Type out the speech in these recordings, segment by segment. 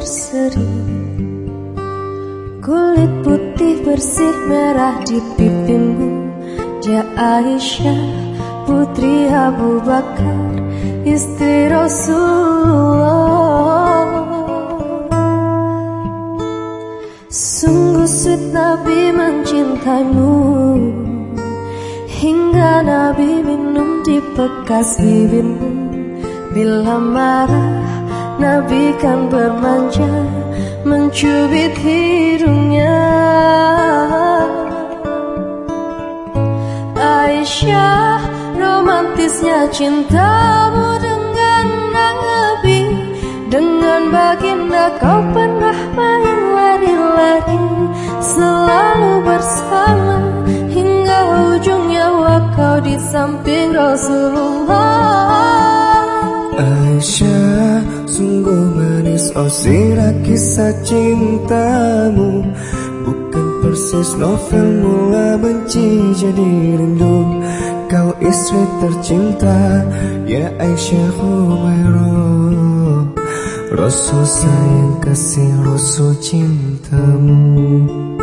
berseri, kulit putih bersih merah di pipimu. Ja Aisyah putri Abu Bakar, istri Rasulullah. Sungguh sweet Nabi mencintaimu, hingga Nabi minum di bekas bibirmu. Bila marah Nabi kan bermanja, mencubit hidungnya. Aisyah, romantisnya cintamu dengan Nabi. Dengan baginda kau pernah main lari-lari, selalu bersama hingga ujung nyawa kau di samping Rasulullah. Aisyah, sungguh manis oh sirah kisah cintamu. Bukan persis novel mula benci jadi rindu. Kau istri tercinta, ya Aisyah Humairah. Rasul sayang kasih Rasul cintamu.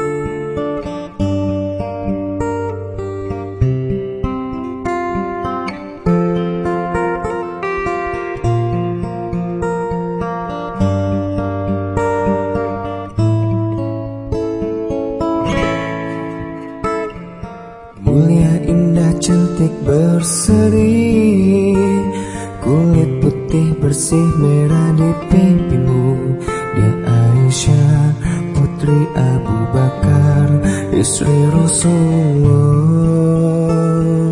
Mulia, indah, cantik, berseri, kulit putih bersih merah di pipimu. Dia Aisyah putri Abu Bakar, istri Rasulullah.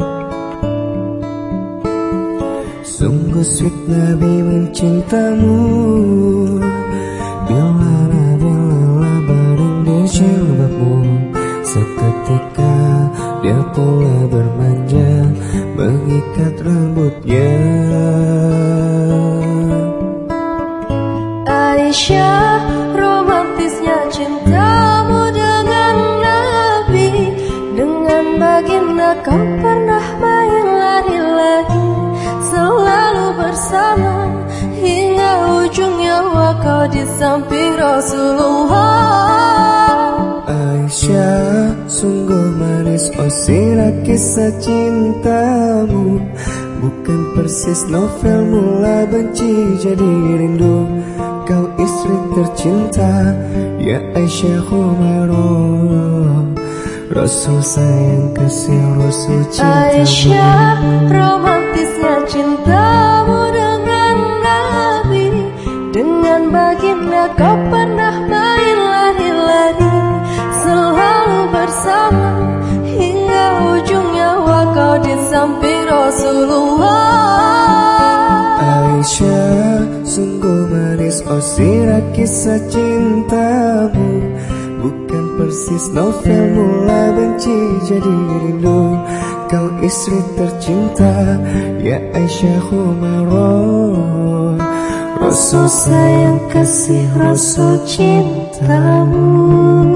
Sungguh sweet Nabi mencintamu. Bila lelah baring di jilbabmu, seketika dia pula bermanja mengikat rambutnya. Aisyah, romantisnya cintamu dengan Nabi. Dengan baginda kau pernah main lari-lari, selalu bersama hingga ujung nyawa kau di samping Rasulullah. Aisyah, sungguh manis oh sirah kisah cintamu. Bukan persis novel mula benci jadi rindu. Kau istri tercinta, ya Aisyah Humairah. Rasul sayang kasih Rasul cintamu. Aisyah, romantisnya cintamu dengan Nabi. Dengan baginda kau pernah main lari-lari, selalu bersama hingga ujung nyawa kau di samping Rasulullah. Aisyah, sungguh manis oh sirah kisah cintamu. Bukan persis novel mula benci jadi rindu. Kau istri tercinta, ya Aisyah Humairah. Rasul sayang kasih Rasul cintamu.